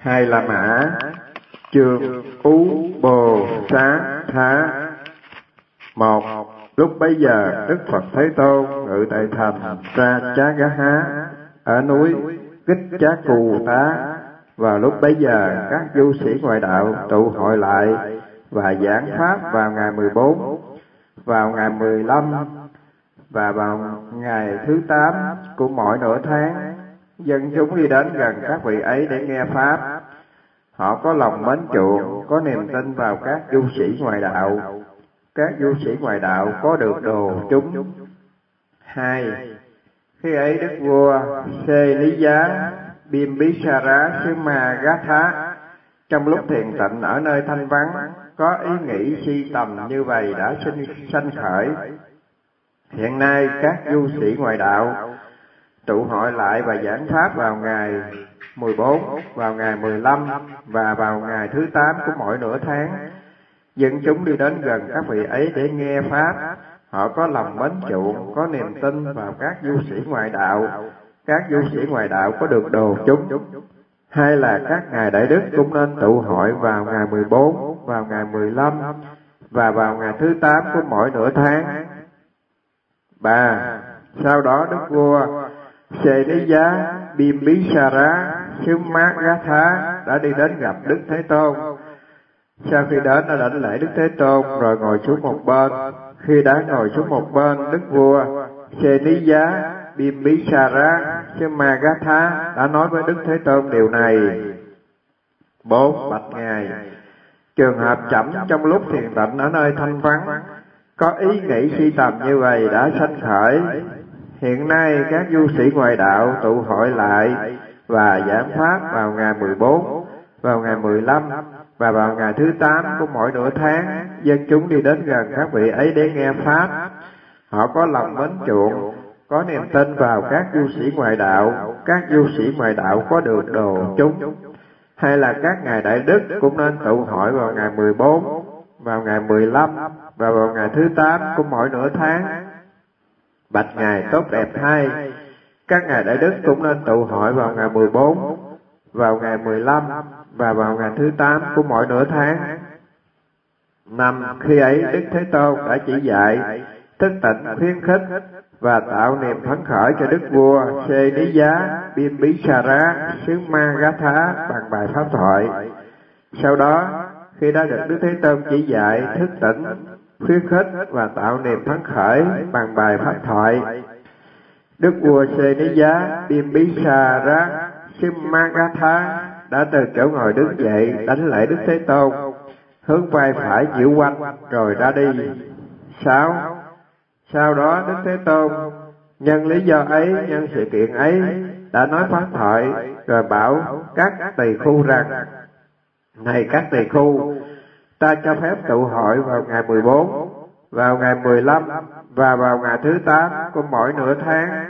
Hai La Mã, chương Ú Bồ Xá Thá. Một, lúc bấy giờ Đức Phật Thế Tôn ngự tại thành Sa Chá Gá Há ở núi Kích Chá Cù Tá. Vào lúc bấy giờ các du sĩ ngoại đạo tụ hội lại và giảng pháp vào ngày 14, vào ngày 15 và vào ngày thứ 8 của mỗi nửa tháng. Dân chúng đi đến gần các vị ấy để nghe pháp. Họ có lòng mến chuộng, có niềm tin vào các du sĩ ngoại đạo. Các du sĩ ngoại đạo có được đồ chúng. 2. Khi ấy Đức vua Xê Lý Giá Bimbisara Xứ Ma Gá Thá trong lúc thiền tịnh ở nơi thanh vắng có ý nghĩ si tầm như vậy đã sanh khởi. Hiện nay các du sĩ ngoại đạo tụ hội lại và giảng pháp vào ngày 14, vào ngày 15 và vào ngày thứ 8 của mỗi nửa tháng. Dân chúng đi đến gần các vị ấy để nghe pháp. Họ có lòng mến chuộng, có niềm tin vào các du sĩ ngoại đạo. Các du sĩ ngoại đạo có được đồ chúng. Hay là các ngài đại đức cũng nên tụ hội vào ngày 14, vào ngày 15 và vào ngày thứ 8 của mỗi nửa tháng. 3. Sau đó Đức vua Xê Lý Giá Bimbisara Xứ Ma Gá Thá đã đi đến gặp Đức Thế Tôn. Sau khi đến đã đảnh lễ Đức Thế Tôn rồi ngồi xuống một bên. Khi đã ngồi xuống một bên, Đức vua Xê Lý Giá Bimbisara Xứ Ma Gá Thá đã nói với Đức Thế Tôn điều này. 4. Bạch Ngài, trường hợp chậm trong lúc thiền tịnh ở nơi thanh vắng có ý nghĩ si tầm như vậy đã sanh khởi. Hiện nay các du sĩ ngoại đạo tụ hội lại và giảng pháp vào ngày 14, vào ngày 15 và vào ngày thứ 8 của mỗi nửa tháng. Dân chúng đi đến gần các vị ấy để nghe pháp. Họ có lòng mến chuộng, có niềm tin vào các du sĩ ngoại đạo. Các du sĩ ngoại đạo có được đồ chúng. Hay là các ngài đại đức cũng nên tụ hội vào ngày 14, vào ngày 15 và vào ngày thứ 8 của mỗi nửa tháng. Bạch Ngài tốt đẹp thay, các ngài đại đức cũng nên tụ hội vào ngày 14, vào ngày 15 và vào ngày thứ 8 của mỗi nửa tháng. 5. Khi ấy Đức Thế Tôn đã chỉ dạy, thức tỉnh, khuyến khích và tạo niềm phấn khởi cho Đức vua Xê Lý Giá Bimbisara Xứ Ma Gá Thá bằng bài pháp thoại. Sau đó, khi đã được Đức Thế Tôn chỉ dạy, thức tỉnh, khuyến khích và tạo niềm phấn khởi bằng bài pháp thoại, Đức vua Xê Lý Giá Bimbisara Xứ Ma Gá Thá đã từ chỗ ngồi đứng dậy, đảnh lễ Đức Thế Tôn, hướng vai phải diễu quanh rồi ra đi. 6. Sau đó Đức Thế Tôn nhân lý do ấy, nhân sự kiện ấy đã nói pháp thoại rồi bảo các tỳ khu rằng: này các tỳ khu, ta cho phép tụ hội vào ngày 14, vào ngày 15 và vào ngày thứ 8 của mỗi nửa tháng.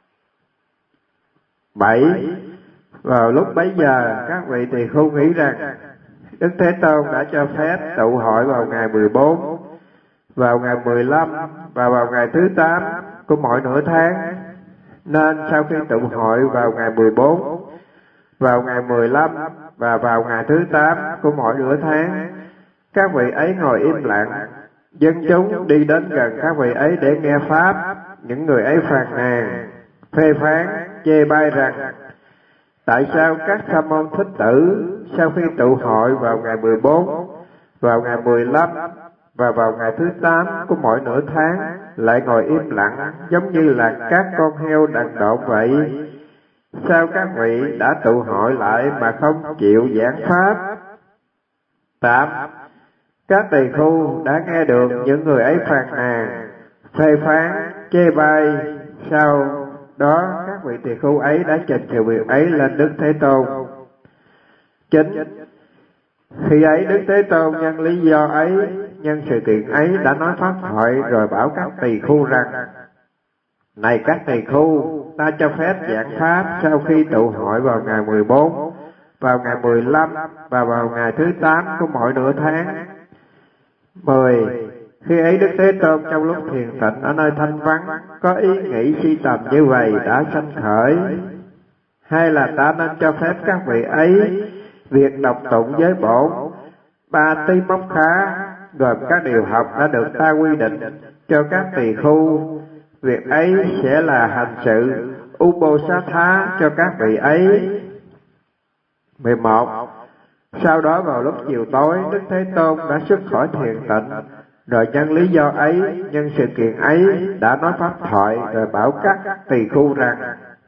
7. Vào lúc bấy giờ các vị tỳ khu nghĩ rằng Đức Thế Tôn đã cho phép tụ hội vào ngày 14, vào ngày 15 và vào ngày thứ 8 của mỗi nửa tháng. Nên sau khi tụ hội vào ngày 14, vào ngày 15 và vào ngày thứ 8 của mỗi nửa tháng, các vị ấy ngồi im lặng. Dân chúng đi đến gần các vị ấy để nghe pháp. Những người ấy phàn nàn, phê phán, chê bai rằng: tại sao các sa môn thích tử sau khi tụ hội vào ngày 14, vào ngày 15 và vào ngày thứ 8 của mỗi nửa tháng lại ngồi im lặng giống như là các con heo đần độn vậy? Sao các vị đã tụ hội lại mà không chịu giảng pháp? 8. Các tỳ khu đã nghe được những người ấy phàn nàn, phê phán, chê bai. Sau đó các vị tỳ khu ấy đã trình sự việc ấy lên Đức Thế Tôn. 9. Khi ấy Đức Thế Tôn nhân lý do ấy, nhân sự kiện ấy đã nói pháp thoại rồi bảo các tỳ khu rằng: này các tỳ khu, ta cho phép giảng pháp sau khi tụ hội vào ngày 14, vào ngày 15 và vào ngày thứ 8 của mỗi nửa tháng. 10. Khi ấy Đức Thế Tôn trong lúc thiền tịnh ở nơi thanh vắng có ý nghĩ si tầm như vậy đã sanh khởi. Hay là ta nên cho phép các vị ấy Việc đọc tụng giới bổn ba tí móc khá gồm các điều học đã được ta quy định cho các tỳ khu. Việc ấy sẽ là hành sự Ubosatha cho các vị ấy. 11. Sau đó vào lúc chiều tối, Đức Thế Tôn đã xuất khỏi thiền tịnh, rồi nhân lý do ấy, nhân sự kiện ấy đã nói pháp thoại, rồi bảo các tỳ khu rằng: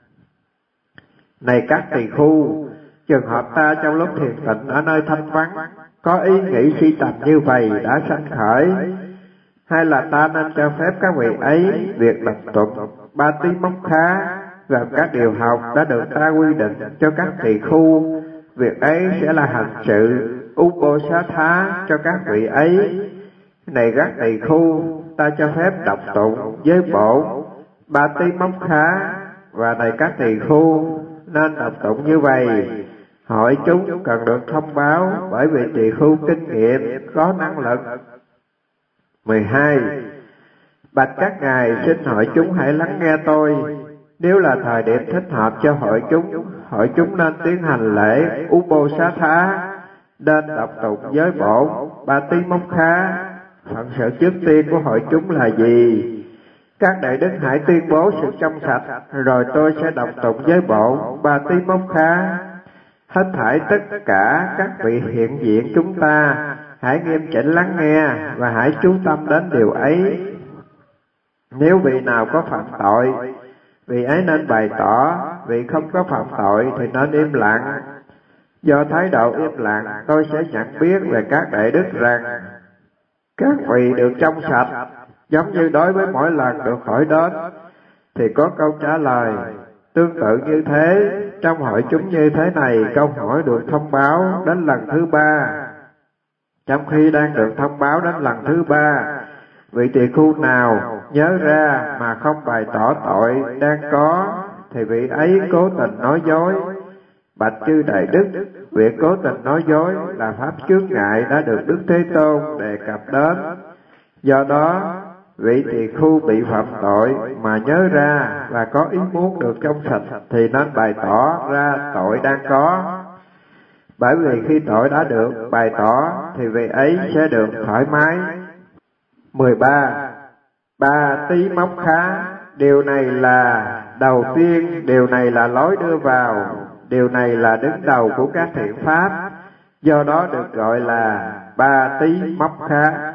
Này các tỳ khu, trường hợp ta trong lúc thiền tịnh ở nơi thanh vắng có ý nghĩ suy tầm như vậy đã sanh khởi, hay là ta nên cho phép các vị ấy việc đọc tụng ba tí móc khá gồm các điều học đã được ta quy định cho các tỳ khu. Việc ấy sẽ là hành sự Ubosatha cho các vị ấy. Này các tỳ khu, ta cho phép đọc tụng giới bổn ba tí móc khá, và này các tỳ khu nên đọc tụng như vậy. Hội chúng cần được thông báo bởi vì tỳ khu kinh nghiệm có năng lực. 12. Bạch các ngài, xin hội chúng hãy lắng nghe tôi. Nếu là thời điểm thích hợp cho hội chúng nên tiến hành lễ Ubosatha, nên đọc tụng giới bổn ba tí móc khá. Phận sự trước tiên của hội chúng là gì? Các đại đức hãy tuyên bố sự trong sạch, rồi tôi sẽ đọc tụng giới bổn ba tí móc khá. Hết thảy tất cả các vị hiện diện chúng ta hãy nghiêm chỉnh lắng nghe và hãy chú tâm đến điều ấy. Nếu vị nào có phạm tội, vị ấy nên bày tỏ; vị không có phạm tội thì nên im lặng. Do thái độ im lặng, tôi sẽ nhận biết về các đại đức rằng các vị được trong sạch, giống như đối với mỗi lần được hỏi đến thì có câu trả lời. Tương tự như thế, trong hội chúng như thế này, câu hỏi được thông báo đến lần thứ 3. Trong khi đang được thông báo đến lần thứ 3, vị tỳ khu nào nhớ ra mà không bày tỏ tội đang có, thì vị ấy cố tình nói dối. Bạch chư đại đức, việc cố tình nói dối là pháp chướng ngại đã được Đức Thế Tôn đề cập đến. Do đó, vị tỳ khu bị phạm tội mà nhớ ra và có ý muốn được trong sạch thì nên bày tỏ ra tội đang có. Bởi vì khi tội đã được bày tỏ thì vị ấy sẽ được thoải mái. 13. Ba tí móc khá. Điều này là đầu tiên, điều này là lối đưa vào, điều này là đứng đầu của các thiện pháp, do đó được gọi là ba tí móc khá.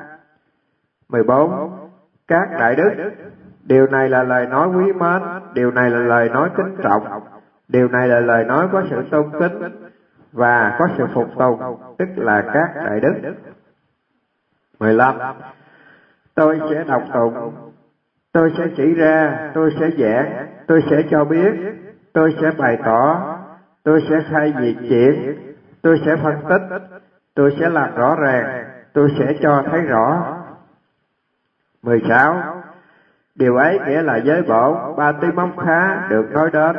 14. Các đại đức, điều này là lời nói quý mến, điều này là lời nói kính trọng, điều này là lời nói có sự tôn kính và có sự phục tùng, tức là các đại đức. 15. Tôi sẽ đọc tụng, tôi sẽ chỉ ra, tôi sẽ giảng, tôi sẽ cho biết, tôi sẽ bày tỏ, tôi sẽ khai việc chuyện, tôi sẽ phân tích, tôi sẽ làm rõ ràng, tôi sẽ cho thấy rõ. 16. Điều ấy nghĩa là giới bổn ba tí móc khá được nói đến.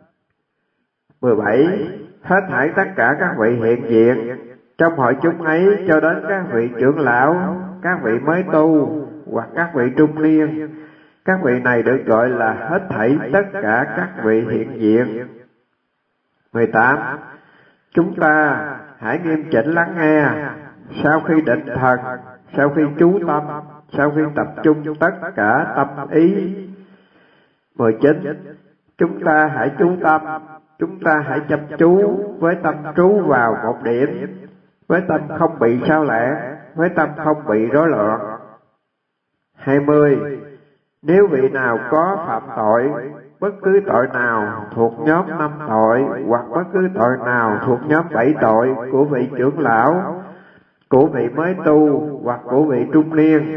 17. Hết thảy tất cả các vị hiện diện trong hội chúng ấy, cho đến các vị trưởng lão, các vị mới tu hoặc các vị trung niên, các vị này được gọi là hết thảy tất cả các vị hiện diện. 18. Chúng ta hãy nghiêm chỉnh lắng nghe. Sau khi định thần, sau khi chú tâm, sau khi tập trung tất cả tâm ý. 19. Chúng ta hãy chú tâm, chúng ta hãy chăm chú với tâm trú vào một điểm, với tâm không bị sao lãng, với tâm không bị rối loạn. 20. Nếu vị nào có phạm tội, bất cứ tội nào thuộc nhóm 5 tội, hoặc bất cứ tội nào thuộc nhóm 7 tội của vị trưởng lão, của vị mới tu hoặc của vị trung niên.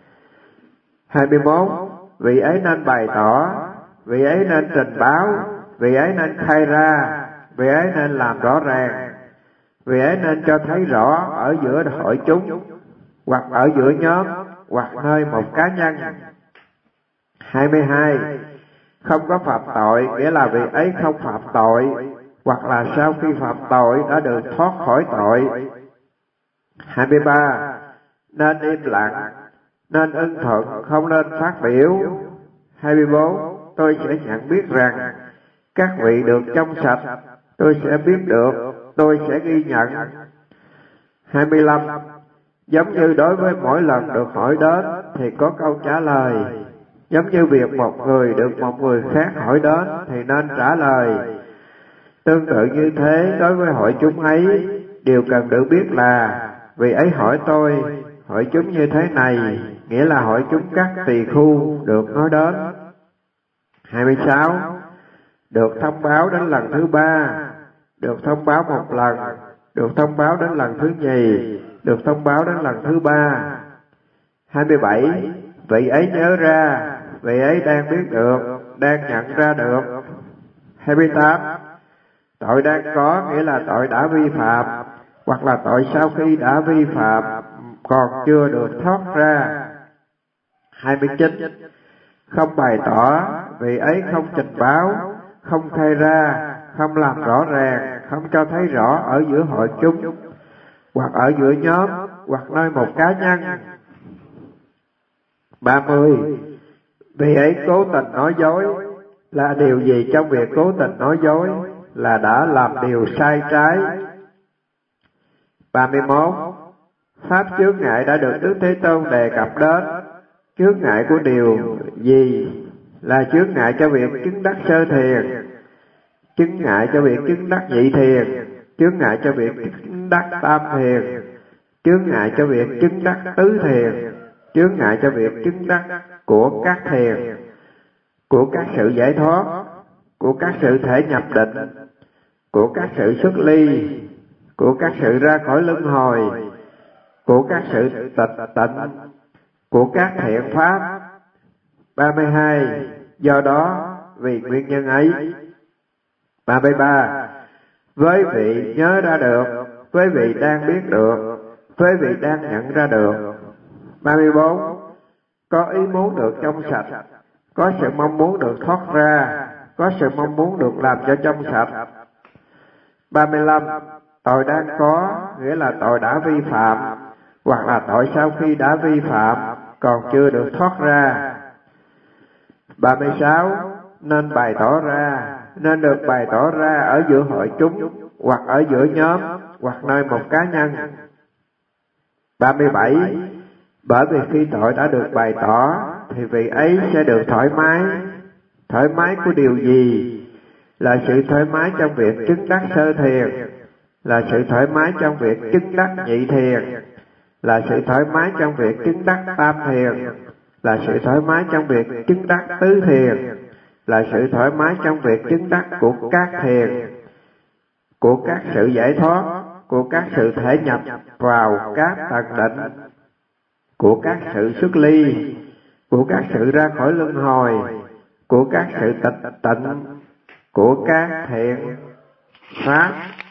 21. Vị ấy nên bày tỏ, vị ấy nên trình báo, vị ấy nên khai ra, vị ấy nên làm rõ ràng, vị ấy nên cho thấy rõ ở giữa hội chúng, hoặc ở giữa nhóm, hoặc nơi một cá nhân. 22. Không có phạm tội, nghĩa là vị ấy không phạm tội, hoặc là sau khi phạm tội đã được thoát khỏi tội. 23. Nên im lặng, nên ưng thuận, không nên phát biểu. 24. Tôi sẽ nhận biết rằng các vị được trong sạch, tôi sẽ biết được tôi sẽ ghi nhận. 25. Giống như đối với mỗi lần được hỏi đến thì có câu trả lời, giống như việc một người được một người khác hỏi đến thì nên trả lời. Tương tự như thế, đối với hội chúng ấy, điều cần được biết là vì ấy hỏi tôi, hội chúng như thế này, nghĩa là hội chúng các tỳ khu được nói đến. 26. Được thông báo đến lần thứ 3, được thông báo một lần, được thông báo đến lần thứ nhì, được thông báo đến lần thứ 3. 27. Vị ấy nhớ ra, vị ấy đang biết được, đang nhận ra được. 28. Tội đang có nghĩa là tội đã vi phạm, hoặc là tội sau khi đã vi phạm còn chưa được thoát ra. 29. Không bày tỏ, vì ấy không trình báo, không khai ra, không làm rõ ràng, không cho thấy rõ ở giữa hội chúng, hoặc ở giữa nhóm, hoặc nơi một cá nhân. 30. Vì ấy cố tình nói dối, là điều gì trong việc cố tình nói dối? Là đã làm điều sai trái. 31. Pháp chướng ngại đã được Đức Thế Tôn đề cập đến. Chướng ngại của điều gì? Là chướng ngại cho việc chứng đắc sơ thiền, chướng ngại cho việc chứng đắc nhị thiền, chướng ngại cho việc chứng đắc tam thiền, chướng ngại cho việc chứng đắc tứ thiền, chướng ngại cho việc chứng đắc của các thiền, của các sự giải thoát, của các sự thể nhập định, của các sự xuất ly, của các sự ra khỏi luân hồi, của các sự tịnh, của các thiện pháp. 32. Do đó, vì nguyên nhân ấy. 33. Với vị nhớ ra được, với vị đang biết được, với vị đang nhận ra được. 34. Có ý muốn được trong sạch, có sự mong muốn được thoát ra, có sự mong muốn được làm cho trong sạch. 35. Tội đang có, nghĩa là tội đã vi phạm, hoặc là tội sau khi đã vi phạm còn chưa được thoát ra. 36. Nên bày tỏ ra, nên được bày tỏ ra ở giữa hội chúng, hoặc ở giữa nhóm, hoặc nơi một cá nhân. 37. Bởi vì khi tội đã được bày tỏ, thì vị ấy sẽ được thoải mái. Thoải mái của điều gì? Là sự thoải mái trong việc chứng đắc sơ thiền, là sự thoải mái trong việc chứng đắc nhị thiền, là sự thoải mái trong việc chứng đắc tam thiền, là sự thoải mái trong việc chứng đắc tứ thiền, là sự thoải mái trong việc chứng đắc của các thiền, của các sự giải thoát, của các sự thể nhập vào các tầng định, của các sự xuất ly, của các sự ra khỏi luân hồi, của các sự tịnh, của các thiện pháp.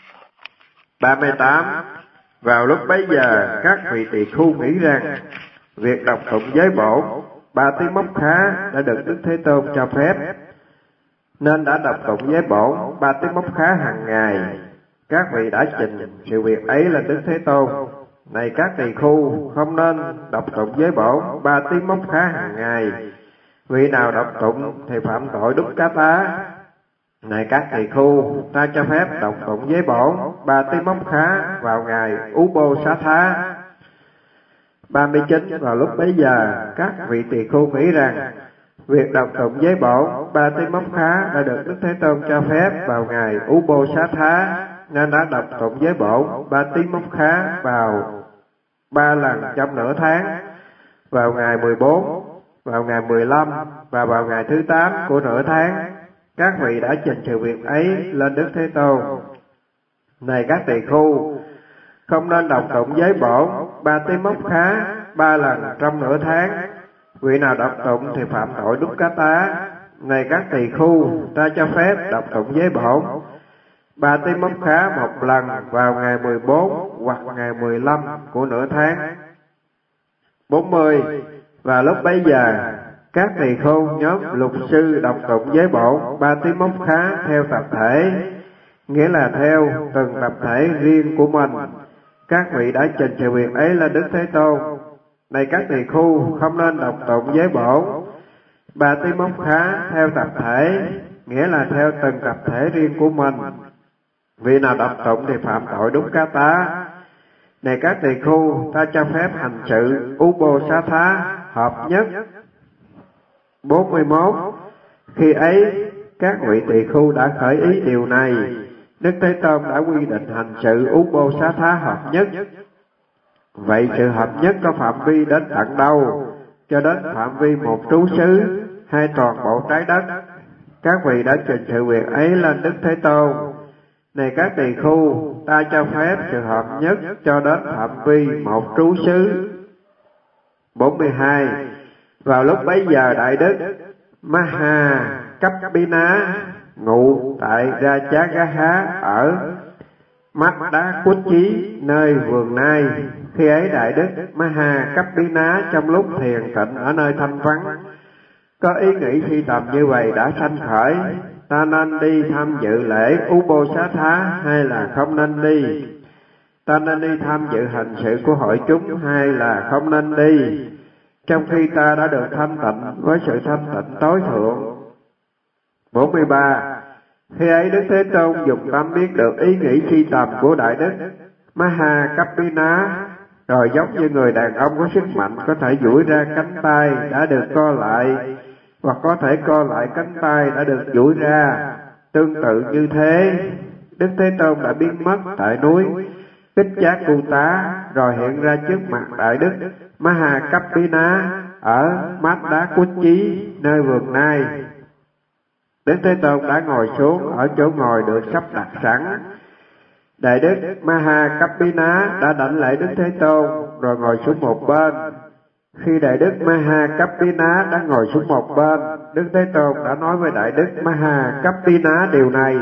38. Vào lúc bấy giờ, các vị tỳ khu nghĩ rằng việc đọc tụng giới bổn Ba Tí Mốc Khá đã được Đức Thế Tôn cho phép, nên đã đọc tụng giới bổn Ba Tí Mốc Khá hàng ngày. Các vị đã trình sự việc ấy là Đức Thế Tôn: này các tỳ khu, không nên đọc tụng giới bổn Ba Tí Mốc Khá hàng ngày. Vị nào đọc tụng thì phạm tội đúc cá tá. Này các tỳ khu, ta cho phép đọc tụng giới bổn Ba Tí Mốc Khá vào ngày Ú Bô Xá Thá. 39. Vào lúc bấy giờ, các vị tỳ khu nghĩ rằng việc đọc tụng giới bổn Ba Tí Mốc Khá đã được Đức Thế Tôn cho phép vào ngày Ú Bô Xá Thá, nên đã đọc tụng giới bổn Ba Tí Mốc Khá vào 3 lần trong nửa tháng, vào ngày 14, vào ngày 15 và vào ngày thứ 8 của nửa tháng. Các vị đã trình sự việc ấy lên Đức Thế Tôn: này các tỳ khu, không nên đọc tụng giới bổn Ba Tí Mốc Khá 3 lần trong nửa tháng. Vị nào đọc tụng thì phạm tội đúc cá tá. Này các tỳ khu, ta cho phép đọc tụng giới bổn Ba Tí Mốc Khá 1 lần vào ngày 14 hoặc ngày 15 của nửa tháng. 40. Và lúc bấy giờ, các tỳ khu nhóm lục sư đọc tụng giới bổn Ba Tí Mốc Khá theo tập thể, nghĩa là theo từng tập thể riêng của mình. Các vị đã trình sự việc ấy lên Đức Thế Tôn: này các tỳ khu, không nên đọc tụng giới bổn Ba Tí Mốc Khá theo tập thể, nghĩa là theo từng tập thể riêng của mình. Vị nào đọc tụng thì phạm tội đúng cá tá. Này các tỳ khưu, ta cho phép hành sự Ubosatha hợp nhất. 41. Khi ấy, các vị tỳ khưu đã khởi ý điều này, Đức Thế Tôn đã quy định hành sự Ubosatha hợp nhất. Vậy sự hợp nhất có phạm vi đến tận đâu? Cho đến phạm vi một trú xứ hay toàn bộ trái đất? Các vị đã trình sự việc ấy lên Đức Thế Tôn. Này các tỳ khưu, ta cho phép sự hợp nhất cho đến phạm vi một trú xứ. 42. Vào lúc bấy giờ Đại Đức Maha Kappina ngụ tại Rajagaha ở Mắt Đá Quất Chí nơi vườn Nai. Khi ấy Đại Đức Maha Kappina trong lúc thiền tịnh ở nơi thanh vắng có ý nghĩ suy tầm như vậy đã sanh khởi: ta nên đi tham dự lễ Ubosatha hay là không nên đi? Ta nên đi tham dự hành sự của hội chúng hay là không nên đi? Trong khi ta đã được thanh tịnh với sự thanh tịnh tối thượng. 43. Khi ấy Đức Thế Tôn dùng tâm biết được ý nghĩ suy tầm của Đại Đức Maha Kappina, rồi giống như người đàn ông có sức mạnh có thể duỗi ra cánh tay đã được co lại, hoặc có thể co lại cánh tay đã được duỗi ra. Tương tự như thế, Đức Thế Tôn đã biến mất tại núi Tích Chát Cu Tá, rồi hiện ra trước mặt Đại Đức Maha Kappina ở Mát Đá Quất Chí nơi vườn Nai. Đức Thế Tôn đã ngồi xuống ở chỗ ngồi được sắp đặt sẵn. Đại Đức Maha Kappina đã đảnh lễ Đức Thế Tôn rồi ngồi xuống một bên. Khi Đại Đức Maha Kappina đã ngồi xuống một bên, Đức Thế Tôn đã nói với Đại Đức Maha Kappina điều này.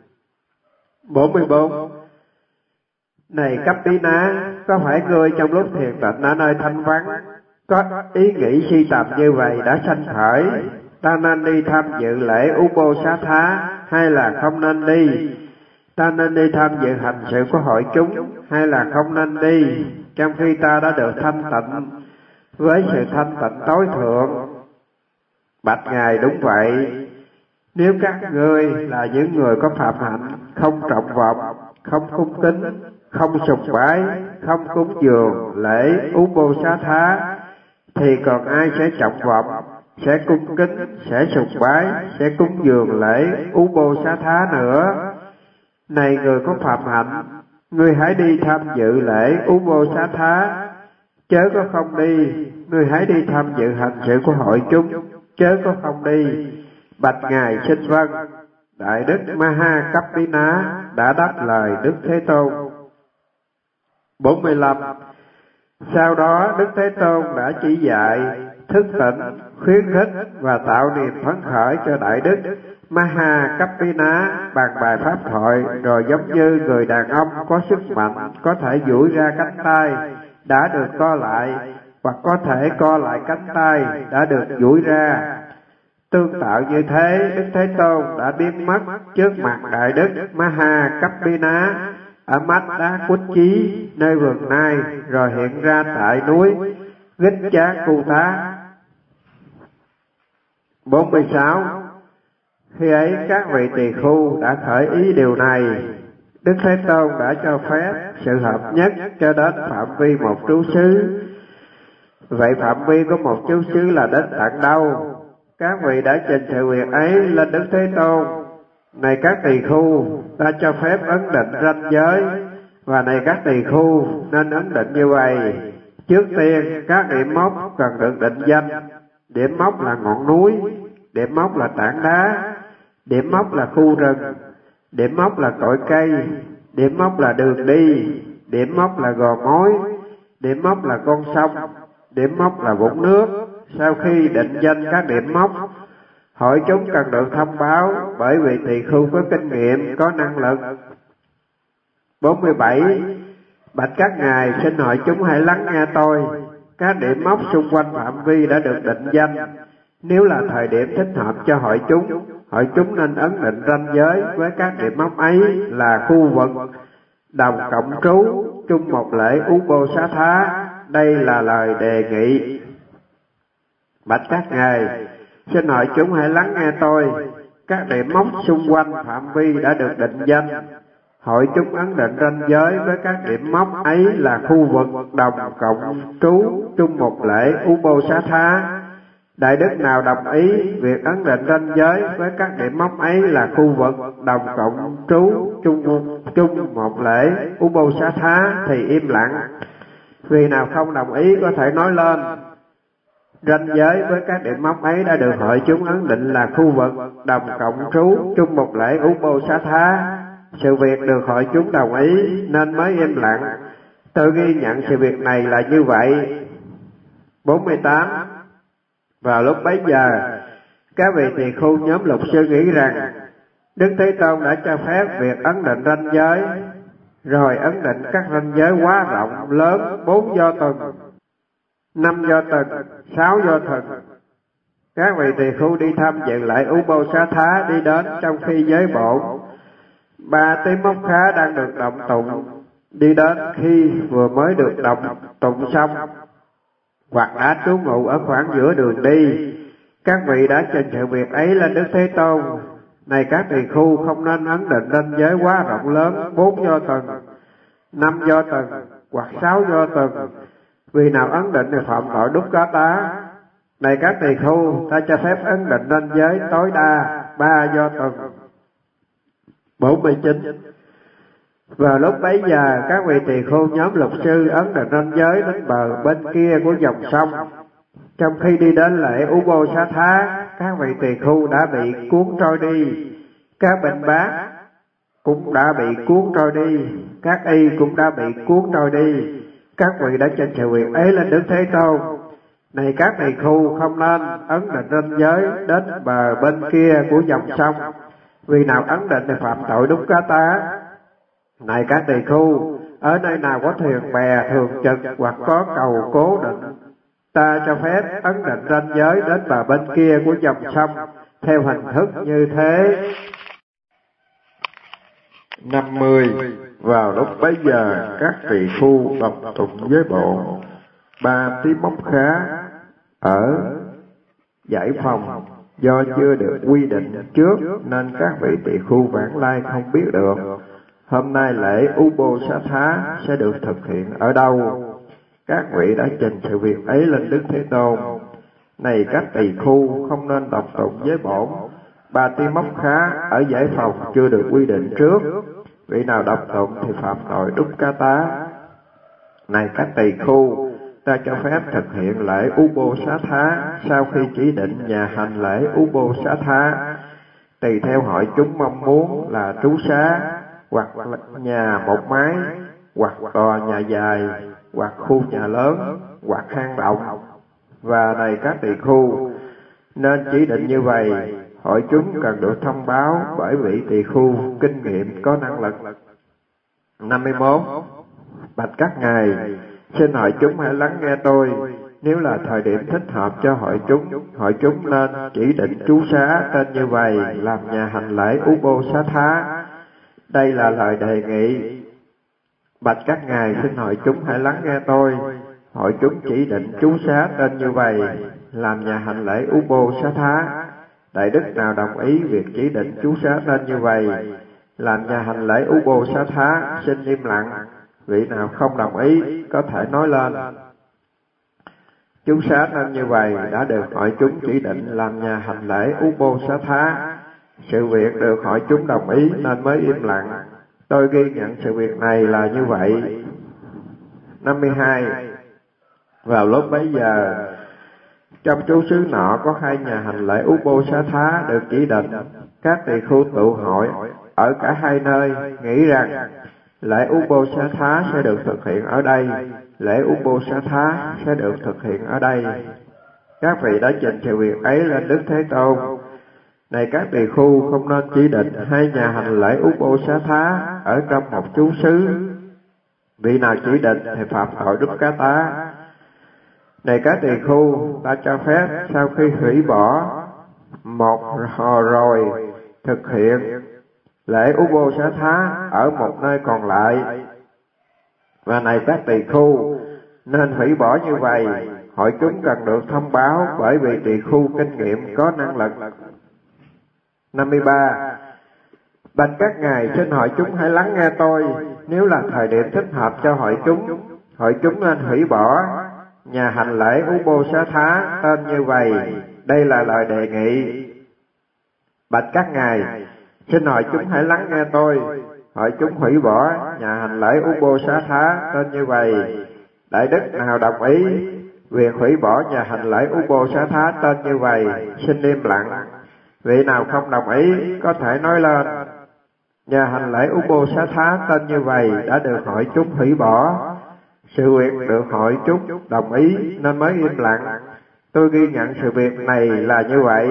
44. Này Kappina, có phải ngươi trong lúc thiền tịnh ở nơi thanh vắng có ý nghĩ suy tầm như vậy đã sanh khởi: ta nên đi tham dự lễ Ubosatha hay là không nên đi? Ta nên đi tham dự hành sự của hội chúng hay là không nên đi? Trong khi ta đã được thanh tịnh với sự thanh tịnh tối thượng. Bạch Ngài, đúng vậy. Nếu các ngươi là những người có phạm hạnh, không trọng vọng, không cung kính, không sùng bái, không cúng dường lễ Ubosatha, thì còn ai sẽ trọng vọng, sẽ cung kính, sẽ sùng bái, sẽ cúng dường lễ Ubosatha nữa? Này người có phạm hạnh, ngươi hãy đi tham dự lễ Ubosatha, chớ có không đi. Ngươi hãy đi tham dự hành sự của hội chúng, chớ có không đi. Bạch Ngài, xin vâng. Đại Đức Maha Kappina đã đáp lời Đức Thế Tôn. 45. Sau đó Đức Thế Tôn đã chỉ dạy, thức tỉnh, khuyến khích và tạo niềm phấn khởi cho Đại Đức Maha Kappina bằng bài pháp thoại, rồi giống như người đàn ông có sức mạnh có thể duỗi ra cánh tay đã được co lại, hoặc có thể co lại cánh tay đã được duỗi ra. Tương tự như thế, Đức Thế Tôn đã biến mất trước mặt Đại Đức Maha Kappina ở Mát Đá Quất Chí nơi vườn Nai, rồi hiện ra tại núi Tích Chát Cu Tá. 46. Khi ấy các vị tỳ khưu đã khởi ý điều này, Đức Thế Tôn đã cho phép sự hợp nhất cho đến phạm vi một trú xứ. Vậy phạm vi của một trú xứ là đến tận đâu? Các vị đã trình sự việc ấy lên Đức Thế Tôn. Này các tỳ khưu, ta cho phép ấn định ranh giới, và này các tỳ khưu nên ấn định như vậy. Trước tiên, các điểm mốc cần được định danh. Điểm mốc là ngọn núi, điểm mốc là tảng đá, điểm mốc là khu rừng, điểm mốc là cội cây, điểm mốc là đường đi, điểm mốc là gò mối, điểm mốc là con sông, điểm mốc là vũng nước. Sau khi định danh các điểm mốc, hội chúng cần được thông báo bởi vì tỳ khưu có kinh nghiệm, có năng lực. 47. Bạch các ngài, xin hội chúng hãy lắng nghe tôi. Các điểm mốc xung quanh phạm vi đã được định danh. Nếu là thời điểm thích hợp cho hội chúng nên ấn định ranh giới với các điểm mốc ấy là khu vực đồng cộng trú chung một lễ Ubosatha. Đây là lời đề nghị. Bạch các ngài, xin hội chúng hãy lắng nghe tôi. Các điểm mốc xung quanh phạm vi đã được định danh. Hội chúng ấn định ranh giới với các điểm mốc ấy là khu vực đồng cộng trú chung một lễ Ubosatha. Đại đức nào đồng ý việc ấn định ranh giới với các điểm mốc ấy là khu vực đồng cộng trú chung một lễ Ubosatha thì im lặng. Vì nào không đồng ý có thể nói lên. Ranh giới với các điểm mốc ấy đã được hội chúng ấn định là khu vực đồng cộng trú chung một lễ Ubosatha. Sự việc được hội chúng đồng ý nên mới im lặng. Tôi ghi nhận sự việc này là như vậy. 48. Vào lúc bấy giờ, các vị tỳ khưu nhóm lục sư nghĩ rằng Đức Thế Tôn đã cho phép việc ấn định ranh giới, rồi ấn định các ranh giới quá rộng lớn 4 do tuần, 5 do tuần, 6 do tuần. Các vị tỳ khưu đi thăm dự lễ Ubosatha đi đến trong khi giới bổn. 3 tiếng móc khá đang được động tụng, đi đến khi vừa mới được động tụng xong, hoặc đã trú ngụ ở khoảng giữa đường đi. Các vị đã trình sự việc ấy lên Đức Thế Tôn. Này các tỳ khưu, không nên ấn định ranh giới quá rộng lớn 4 do tuần, 5 do tuần hoặc 6 do tuần. Vì nào ấn định thì phạm tội đúc cá tá. Này các tỳ khưu, ta cho phép ấn định ranh giới tối đa 3 do tuần. 49. Vào lúc bấy giờ, các vị tỳ khưu nhóm lục sư ấn định ranh giới đến bờ bên kia của dòng sông. Trong khi đi đến lễ Ubosatha, các vị tỳ khưu đã bị cuốn trôi đi. Các bệnh bác cũng đã bị cuốn trôi đi. Các y cũng đã bị cuốn trôi đi. Các vị đã trình sự việc ấy lên Đức Thế Tôn. Này các tỳ khưu, không nên ấn định ranh giới đến bờ bên kia của dòng sông. Vì nào ấn định thì phạm tội đúc cá tá. Này các tỳ khưu, ở nơi nào có thuyền bè thường trực hoặc có cầu cố định, ta cho phép ấn định ranh giới đến bờ bên kia của dòng sông theo hình thức như thế. 50. Vào lúc bấy giờ, các tỳ khưu đọc tụng với bộ 3 tí móc khá ở giải phòng. Do chưa được quy định trước nên các vị tỳ khưu vãng lai không biết được hôm nay lễ Ubosatha sẽ được thực hiện ở đâu. Các vị đã trình sự việc ấy lên Đức Thế Tôn. Này các tỳ khưu, không nên đọc tụng với bổn 3 tí móc khá ở giải phòng chưa được quy định trước. Vị nào đọc tụng thì phạm tội đúc cá tá. Này các tỳ khưu, ta cho phép thực hiện lễ Ubosatha sau khi chỉ định nhà hành lễ Ubosatha, tùy theo hội chúng mong muốn là trú xá, hoặc nhà một mái, hoặc tòa nhà dài, hoặc khu nhà lớn, hoặc hang động. Và này các tỳ khưu, nên chỉ định như vậy, hội chúng cần được thông báo bởi vị tỳ khưu kinh nghiệm có năng lực. 51. Bạch các ngài, xin hội chúng hãy lắng nghe tôi. Nếu là thời điểm thích hợp cho hội chúng nên chỉ định trú xá tên như vậy làm nhà hành lễ Ubosatha. Đây là lời đề nghị. Bạch các ngài, xin hội chúng hãy lắng nghe tôi. Hội chúng chỉ định trú xá tên như vậy làm nhà hành lễ Ubosatha. Đại đức nào đồng ý việc chỉ định trú xá tên như vậy làm nhà hành lễ Ubosatha xin im lặng. Vị nào không đồng ý có thể nói lên. Trú xá tên như vậy đã được hội chúng chỉ định làm nhà hành lễ Ubosatha. Sự việc được hội chúng đồng ý nên mới im lặng. Tôi ghi nhận sự việc này là như vậy. 52. Vào lúc bấy giờ, trong trú xứ nọ có 2 nhà hành lễ Ubosatha được chỉ định. Các tỳ khưu tụ hội ở cả 2 nơi, nghĩ rằng lễ Ubosatha sẽ được thực hiện ở đây, lễ Ubosatha sẽ được thực hiện ở đây. Các vị đã trình sự việc ấy lên Đức Thế Tôn. Này các tỳ khưu, không nên chỉ định 2 nhà hành lễ Ubosatha ở trong một trú xứ. Vị nào chỉ định thì phạm tội đúc cá tá. Này các tỳ khưu, ta cho phép sau khi hủy bỏ một hồi rồi thực hiện lễ Ubosatha ở một nơi còn lại. Và này các tỳ khưu, nên hủy bỏ như vậy, hội chúng cần được thông báo bởi vì tỳ khưu kinh nghiệm có năng lực. 53. Bạch các ngài, xin hỏi chúng hãy lắng nghe tôi. Nếu là thời điểm thích hợp cho hội chúng nên hủy bỏ nhà hành lễ Ubosatha tên như vậy. Đây là lời đề nghị. Bạch các ngài, xin hỏi chúng hãy lắng nghe tôi. Hội chúng hủy bỏ nhà hành lễ Ubosatha tên như vậy. Đại đức nào đồng ý việc hủy bỏ nhà hành lễ Ubosatha tên như vậy, xin im lặng. Vị nào không đồng ý có thể nói lên. Nhà hành lễ Ubosatha tên như vậy đã được hội chúng hủy bỏ. Sự việc được hội chúng đồng ý nên mới im lặng. Tôi ghi nhận sự việc này là như vậy.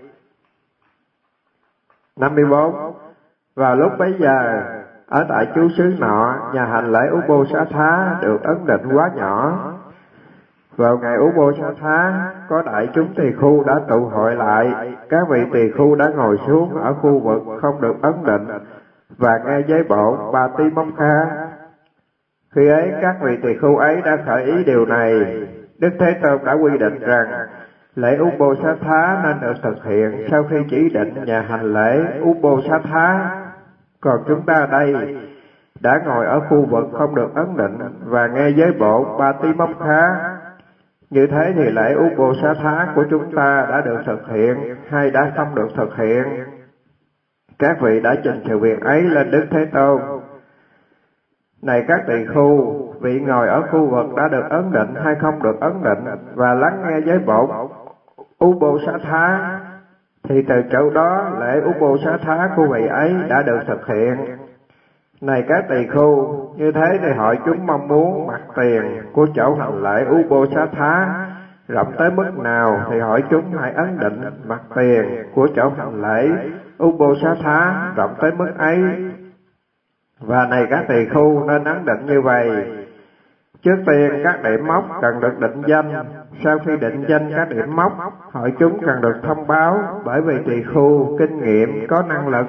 54. Vào lúc bấy giờ, ở tại chú xứ nọ, nhà hành lễ Ubosatha được ấn định quá nhỏ. Vào ngày Ubosatha, có đại chúng tỳ khu đã tụ hội lại. Các vị tỳ khu đã ngồi xuống ở khu vực không được ấn định và nghe giấy bộ Patimokkha. Khi ấy, các vị tỳ khu ấy đã khởi ý điều này. Đức Thế Tôn đã quy định rằng lễ Ubosatha nên được thực hiện sau khi chỉ định nhà hành lễ Ubosatha. Còn chúng ta đây đã ngồi ở khu vực không được ấn định và nghe giới bộ Patimokkha. Như thế thì lễ Ubosatha của chúng ta đã được thực hiện hay đã không được thực hiện? Các vị đã trình sự việc ấy lên Đức Thế Tôn. Này các tỳ khu, vị ngồi ở khu vực đã được ấn định hay không được ấn định và lắng nghe giới bộ Ubosatha, thì từ chỗ đó lễ Ubosatha của vị ấy đã được thực hiện. Này các tỳ khu, như thế thì hội chúng mong muốn mặt tiền của chỗ hành lễ Ubosatha rộng tới mức nào thì hội chúng hãy ấn định mặt tiền của chỗ hành lễ Ubosatha rộng tới mức ấy. Và này các tỳ khu nên ấn định như vậy. Trước tiên các điểm mốc cần được định danh. Sau khi định danh các điểm mốc, hội chúng cần được thông báo bởi vì tỳ khu kinh nghiệm có năng lực.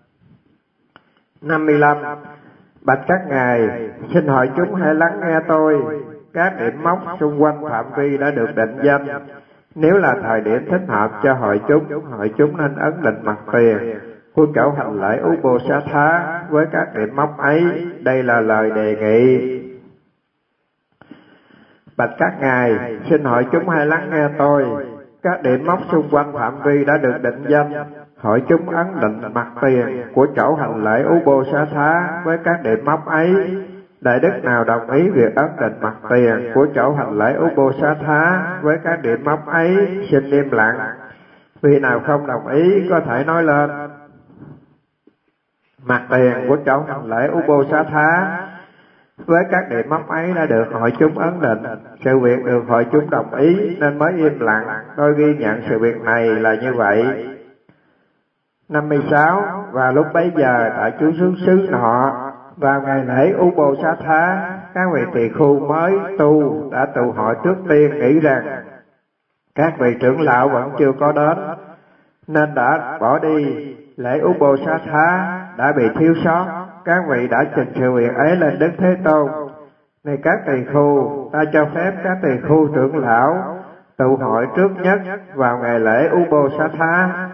55. Bạch các ngài, xin hội chúng hãy lắng nghe tôi. Các điểm mốc xung quanh phạm vi đã được định danh. Nếu là thời điểm thích hợp cho hội chúng nên ấn định mặt tiền của chỗ hành lễ Ubosatha với các điểm mốc ấy. Đây là lời đề nghị. Bạch các ngài, xin hội chúng hãy lắng nghe tôi. Các điểm mốc xung quanh phạm vi đã được định danh. Hội chúng ấn định mặt tiền của chỗ hành lễ Ubosatha với các điểm mốc ấy. Đại đức nào đồng ý việc ấn định mặt tiền của chỗ hành lễ Ubosatha với các điểm mốc ấy, xin im lặng. Vì nào không đồng ý có thể nói lên. Mặt tiền của chỗ hành lễ Ubosatha với các điểm mốc ấy đã được hội chúng ấn định. Sự việc được hội chúng đồng ý nên mới im lặng. Tôi ghi nhận sự việc này là như vậy. 56. Và lúc bấy giờ tại chú xứ nọ, vào ngày lễ Ubosatha, các vị tỳ khu mới tu đã tụ hội trước tiên nghĩ rằng các vị trưởng lão vẫn chưa có đến nên đã bỏ đi. Lễ Ubosatha đã bị thiếu sót. Các vị đã trình sự việc ấy lên Đức Thế Tôn. Này các tỳ khu, ta cho phép các tỳ khu trưởng lão tụ hội trước nhất vào ngày lễ Ubosatha.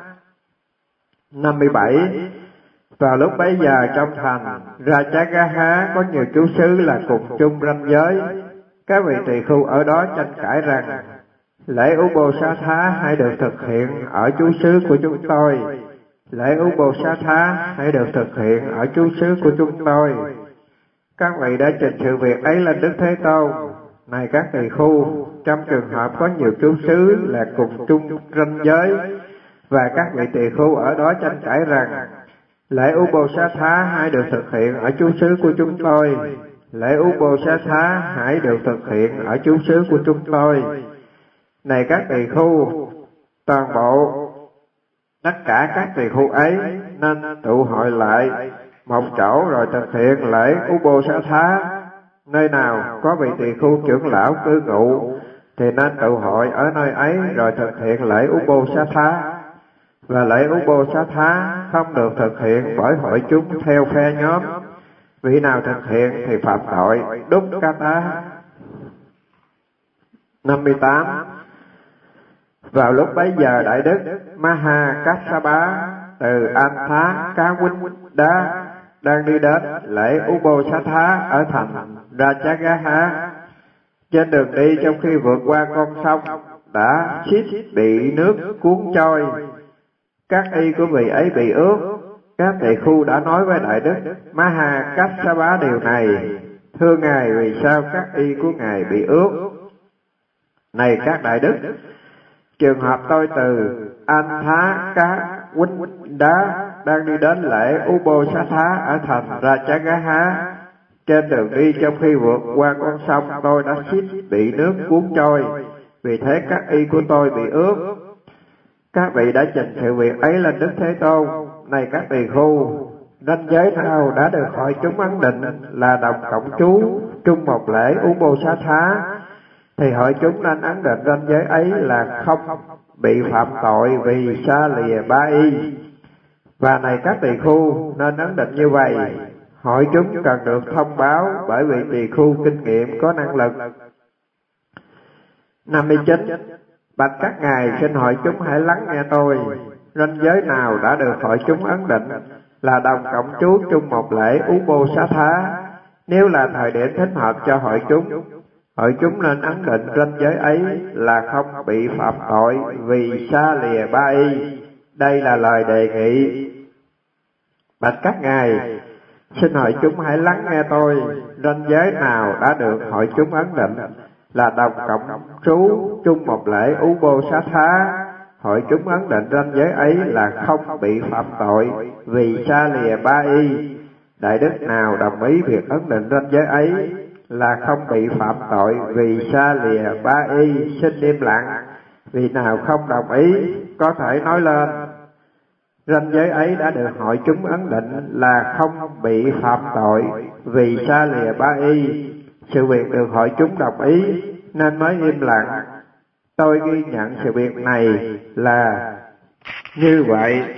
57. Vào lúc bấy giờ trong thành Rajagaha có nhiều chú xứ là cùng chung ranh giới. Các vị tỳ khu ở đó tranh cãi rằng lễ Ubosatha hãy được thực hiện ở chú xứ của chúng tôi. Lễ Ubosatha hãy được thực hiện ở chú xứ của chúng tôi. Các vị đã trình sự việc ấy lên Đức Thế Tôn. Này các tỳ khu, trong trường hợp có nhiều chú xứ là cùng chung ranh giới và các vị tỳ khu ở đó tranh cãi rằng lễ Ubosatha hãy được thực hiện ở chú xứ của chúng tôi. Lễ Ubosatha hãy được thực hiện ở chú xứ của chúng tôi. Này các tỳ khu, toàn bộ tất cả các tỳ khu ấy nên tụ hội lại một chỗ rồi thực hiện lễ Ubosatha. Nơi nào có vị tỳ khu trưởng lão cư ngụ thì nên tụ hội ở nơi ấy rồi thực hiện lễ Ubosatha. Và lễ Ubosatha không được thực hiện bởi hội chúng theo phe nhóm. Vị nào thực hiện thì phạm tội đúc kata. 58. Vào lúc bấy giờ đại đức Maha Kassapa từ Antha Cá Quýnh Đá đang đi đến lễ Ubosatha ở thành Rajagaha. Trên đường đi trong khi vượt qua con sông đã suýt bị nước cuốn trôi. Các y của vị ấy bị ướt. Các tỳ khu đã nói với Đại Đức Mahakassapa điều này: thưa Ngài, vì sao các y của Ngài bị ướt? Này các Đại Đức, trường hợp tôi từ Antha Cá Quýnh Đá đang đi đến lễ Ubosatha ở thành Rajagaha. Trên đường đi trong khi vượt qua con sông tôi đã suýt bị nước cuốn trôi, vì thế các y của tôi bị ướt. Các vị đã trình sự việc ấy lên Đức Thế Tôn: này các tỳ khu, ranh giới nào đã được hội chúng ấn định là đồng cộng chú chung một lễ Ubosatha, thì hội chúng nên ấn định ranh giới ấy là không bị phạm tội vì xa lìa ba y. Và này các tỳ khu, nên ấn định như vậy. Hội chúng cần được thông báo bởi vị tỳ khu kinh nghiệm có năng lực. 59. Bạch các ngài, xin hội chúng hãy lắng nghe tôi. Ranh giới nào đã được hội chúng ấn định là đồng cộng chú chung một lễ Ubosatha, nếu là thời điểm thích hợp cho hội chúng nên ấn định ranh giới ấy là không bị phạm tội vì xa lìa ba y. Đây là lời đề nghị. Bạch các ngài, xin hội chúng hãy lắng nghe tôi. Ranh giới nào đã được hội chúng ấn định là đồng cộng trú chung một lễ Ubosatha, hội chúng ấn định ranh giới ấy là không bị phạm tội vì xa lìa ba y. Đại đức nào đồng ý việc ấn định ranh giới ấy là không bị phạm tội vì xa lìa ba y, xin im lặng. Vị nào không đồng ý có thể nói lên. Ranh giới ấy đã được hội chúng ấn định là không bị phạm tội vì xa lìa ba y. Sự việc được hội chúng đồng ý nên mới im lặng. Tôi ghi nhận sự việc này là như vậy.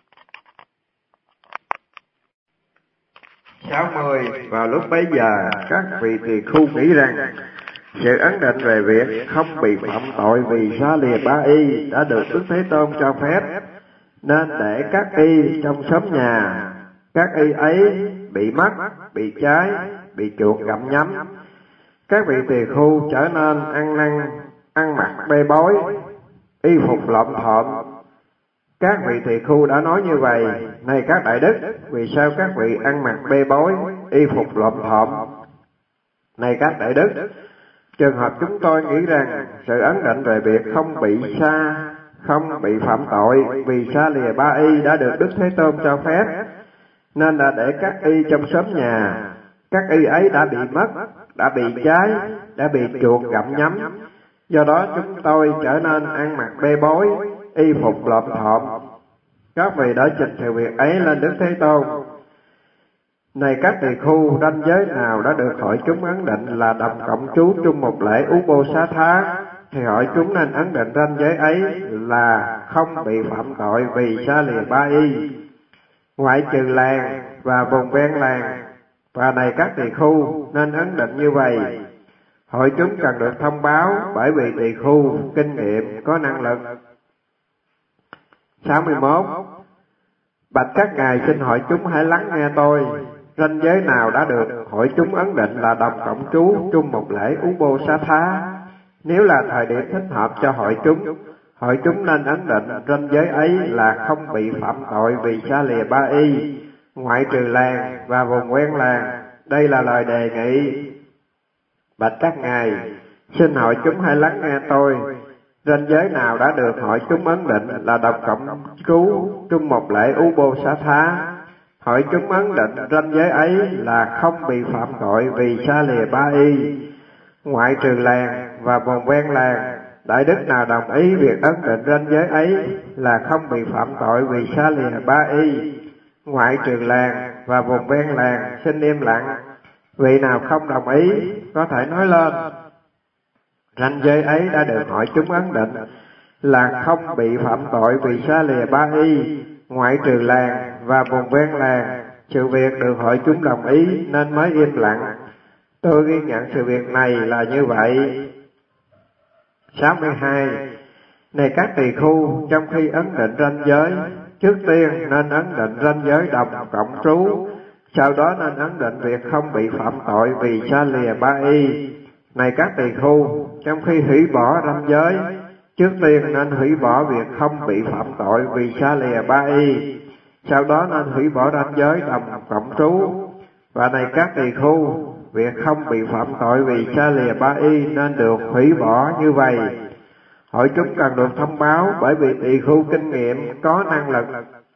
60. Vào lúc bấy giờ, các vị tỳ khu nghĩ rằng sự ấn định về việc không bị phạm tội vì xa lìa ba y đã được Đức Thế Tôn cho phép, nên để các y trong xóm nhà. Các y ấy bị mất, bị cháy, bị chuột gặm nhấm. Các vị tỳ khu trở nên ăn mặc bê bối, y phục lộn thộm. Các vị tỳ khu đã nói như vậy: này các đại đức, vì sao các vị ăn mặc bê bối, y phục lộn thộm? Này các đại đức, trường hợp chúng tôi nghĩ rằng sự ấn định về việc không bị phạm tội vì xa lìa ba y đã được Đức Thế Tôn cho phép, nên đã để các y trong xóm nhà. Các y ấy đã bị mất, đã bị cháy, đã bị chuột gặm nhấm. Do đó chúng tôi trở nên ăn mặc bê bối, y phục lộn thộm. Các vị đã trình sự việc ấy lên Đức Thế Tôn: này các tỳ khu, ranh giới nào đã được hội chúng ấn định là đồng cộng chú chung một lễ Ubosatha, thì hội chúng nên ấn định ranh giới ấy là không bị phạm tội vì xa lìa ba y, ngoại trừ làng và vùng ven làng. Và này các tỳ khu, nên ấn định như vậy. Hội chúng cần được thông báo bởi vì tỳ khu kinh nghiệm có năng lực. 61. Bạch các ngài, xin hội chúng hãy lắng nghe tôi. Ranh giới nào đã được hội chúng ấn định là đồng cộng chú chung một lễ Ubosatha, nếu là thời điểm thích hợp cho hội chúng nên ấn định ranh giới ấy là không bị phạm tội vì xa lìa ba y, ngoại trừ làng và vùng ven làng. Đây là lời đề nghị. Bạch các ngài, xin hội chúng hãy lắng nghe tôi. Ranh giới nào đã được hội chúng ấn định là đồng cộng trú chung một lễ Ubosatha, hội chúng ấn định ranh giới ấy là không bị phạm tội vì xa lìa ba y, ngoại trừ làng và vùng ven làng. Đại đức nào đồng ý việc ấn định ranh giới ấy là không bị phạm tội vì xa lìa ba y, ngoại trừ làng và vùng ven làng, xin im lặng. Vị nào không đồng ý có thể nói lên. Ranh giới ấy đã được hội chúng ấn định là không bị phạm tội vì xa lìa ba y, ngoại trừ làng và vùng ven làng. Sự việc được hội chúng đồng ý nên mới im lặng. Tôi ghi nhận sự việc này là như vậy. 62. Này các tỳ khu, trong khi ấn định ranh giới Trước tiên nên ấn định ranh giới đồng cộng trú, sau đó nên ấn định việc không bị phạm tội vì xa lìa ba y. Này các tỳ khưu, trong khi hủy bỏ ranh giới, trước tiên nên hủy bỏ việc không bị phạm tội vì xa lìa ba y, sau đó nên hủy bỏ ranh giới đồng cộng trú. Và này các tỳ khưu, việc không bị phạm tội vì xa lìa ba y nên được hủy bỏ như vậy. Hội chúng cần được thông báo bởi vì tỳ khưu kinh nghiệm có năng lực.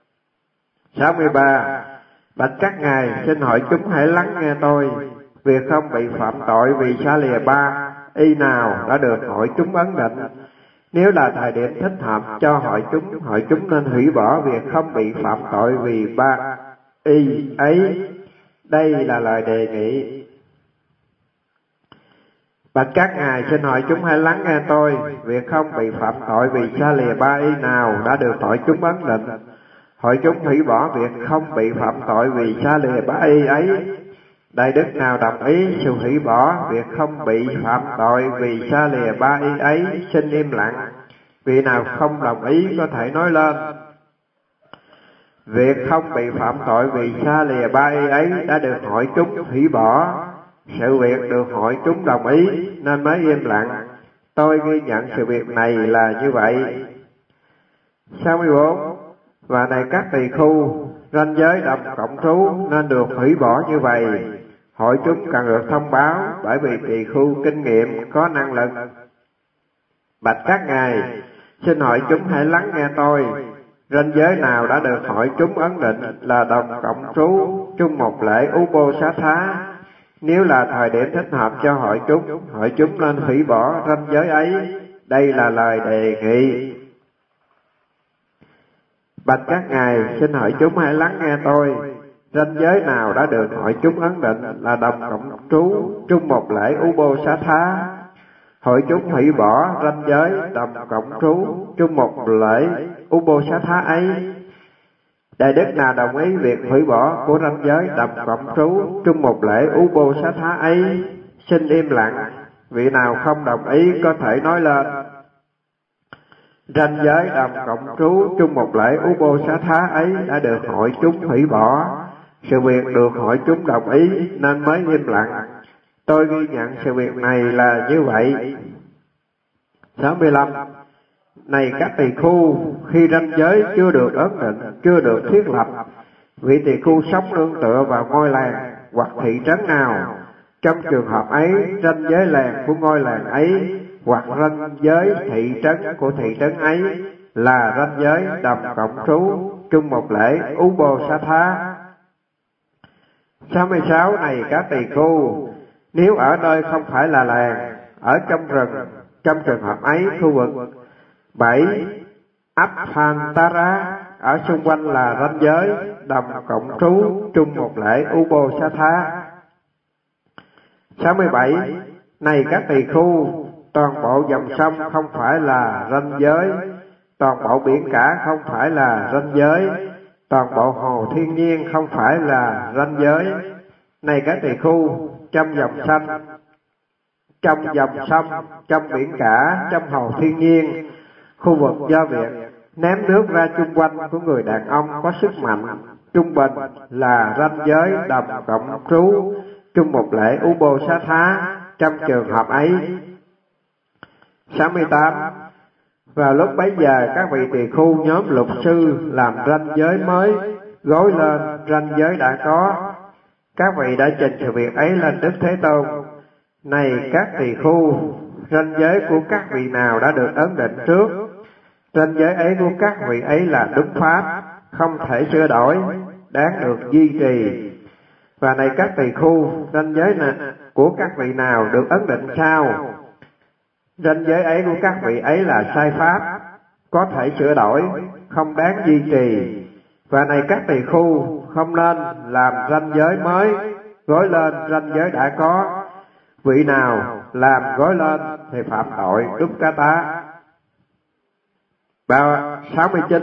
63. Bạch các ngài, xin hội chúng hãy lắng nghe tôi. Việc không bị phạm tội vì xa lìa ba y nào đã được hội chúng ấn định. Nếu là thời điểm thích hợp cho hội chúng nên hủy bỏ việc không bị phạm tội vì ba y ấy. Đây là lời đề nghị. Bạch các ngài, xin hội chúng hãy lắng nghe tôi. Việc không bị phạm tội vì xa lìa ba y nào đã được hội chúng ấn định. Hội chúng hủy bỏ việc không bị phạm tội vì xa lìa ba y ấy. Đại đức nào đồng ý sự hủy bỏ việc không bị phạm tội vì xa lìa ba y ấy, xin im lặng. Vị nào không đồng ý có thể nói lên. Việc không bị phạm tội vì xa lìa ba y ấy đã được hội chúng hủy bỏ. Sự việc được hội chúng đồng ý nên mới im lặng. Tôi ghi nhận sự việc này là như vậy. 64. Và này các tỳ khưu, ranh giới đồng cộng trú nên được hủy bỏ như vậy. Hội chúng cần được thông báo bởi vì tỳ khưu kinh nghiệm có năng lực. Bạch các ngài, xin hội chúng hãy lắng nghe tôi. Ranh giới nào đã được hội chúng ấn định là đồng cộng trú chung một lễ Ubosatha. Nếu là thời điểm thích hợp cho hội chúng nên hủy bỏ ranh giới ấy. Đây là lời đề nghị. Bạch các ngài, xin hội chúng hãy lắng nghe tôi. Ranh giới nào đã được hội chúng ấn định là đồng cộng trú chung một lễ Ubosatha. Hội chúng hủy bỏ ranh giới đồng cộng trú chung một lễ Ubosatha ấy. Đại đức nào đồng ý việc hủy bỏ của ranh giới đồng cộng trú chung một lễ Ubosatha ấy, xin im lặng. Vị nào không đồng ý có thể nói lên. Ranh giới đồng cộng trú chung một lễ Ubosatha ấy đã được hội chúng hủy bỏ. Sự việc được hội chúng đồng ý nên mới im lặng. Tôi ghi nhận sự việc này là như vậy. 65. Này các tỳ khưu, khi ranh giới chưa được ấn định, chưa được thiết lập, vị tỳ khưu sống nương tựa vào ngôi làng hoặc thị trấn nào, trong trường hợp ấy, ranh giới làng của ngôi làng ấy hoặc ranh giới thị trấn của thị trấn ấy là ranh giới đồng cộng trú chung một lễ Ubosatha. 66. Này các tỳ khưu, nếu ở nơi không phải là làng, ở trong rừng, trong trường hợp ấy khu vực 7 Abhantara ở xung quanh là ranh giới đồng cộng trú chung một lễ Ubosatha. 67. Này các tỳ khưu, toàn bộ dòng sông không phải là ranh giới, toàn bộ biển cả không phải là ranh giới, toàn bộ hồ thiên nhiên không phải là ranh giới. Này các tỳ khưu, trong dòng sông, trong dòng sông, trong biển cả, trong hồ thiên nhiên, khu vực do việc ném nước ra chung quanh của người đàn ông có sức mạnh trung bình là ranh giới đồng cộng trú chung một lễ Ubosatha trong trường hợp ấy. 68. Vào lúc bấy giờ các vị tỳ khưu nhóm lục sư làm ranh giới mới gối lên ranh giới đã có. Các vị đã trình sự việc ấy lên Đức Thế Tôn. Này các tỳ khưu, ranh giới của các vị nào đã được ấn định trước, ranh giới ấy của các vị ấy là đúng pháp, không thể sửa đổi, đáng được duy trì. Và này các tỳ khưu, ranh giới của các vị nào được ấn định sao, ranh giới ấy của các vị ấy là sai pháp, có thể sửa đổi, không đáng duy trì. Và này các tỳ khưu, không nên làm ranh giới mới gối lên ranh giới đã có. Vị nào làm gối lên thì phạm tội Dukkata. 69.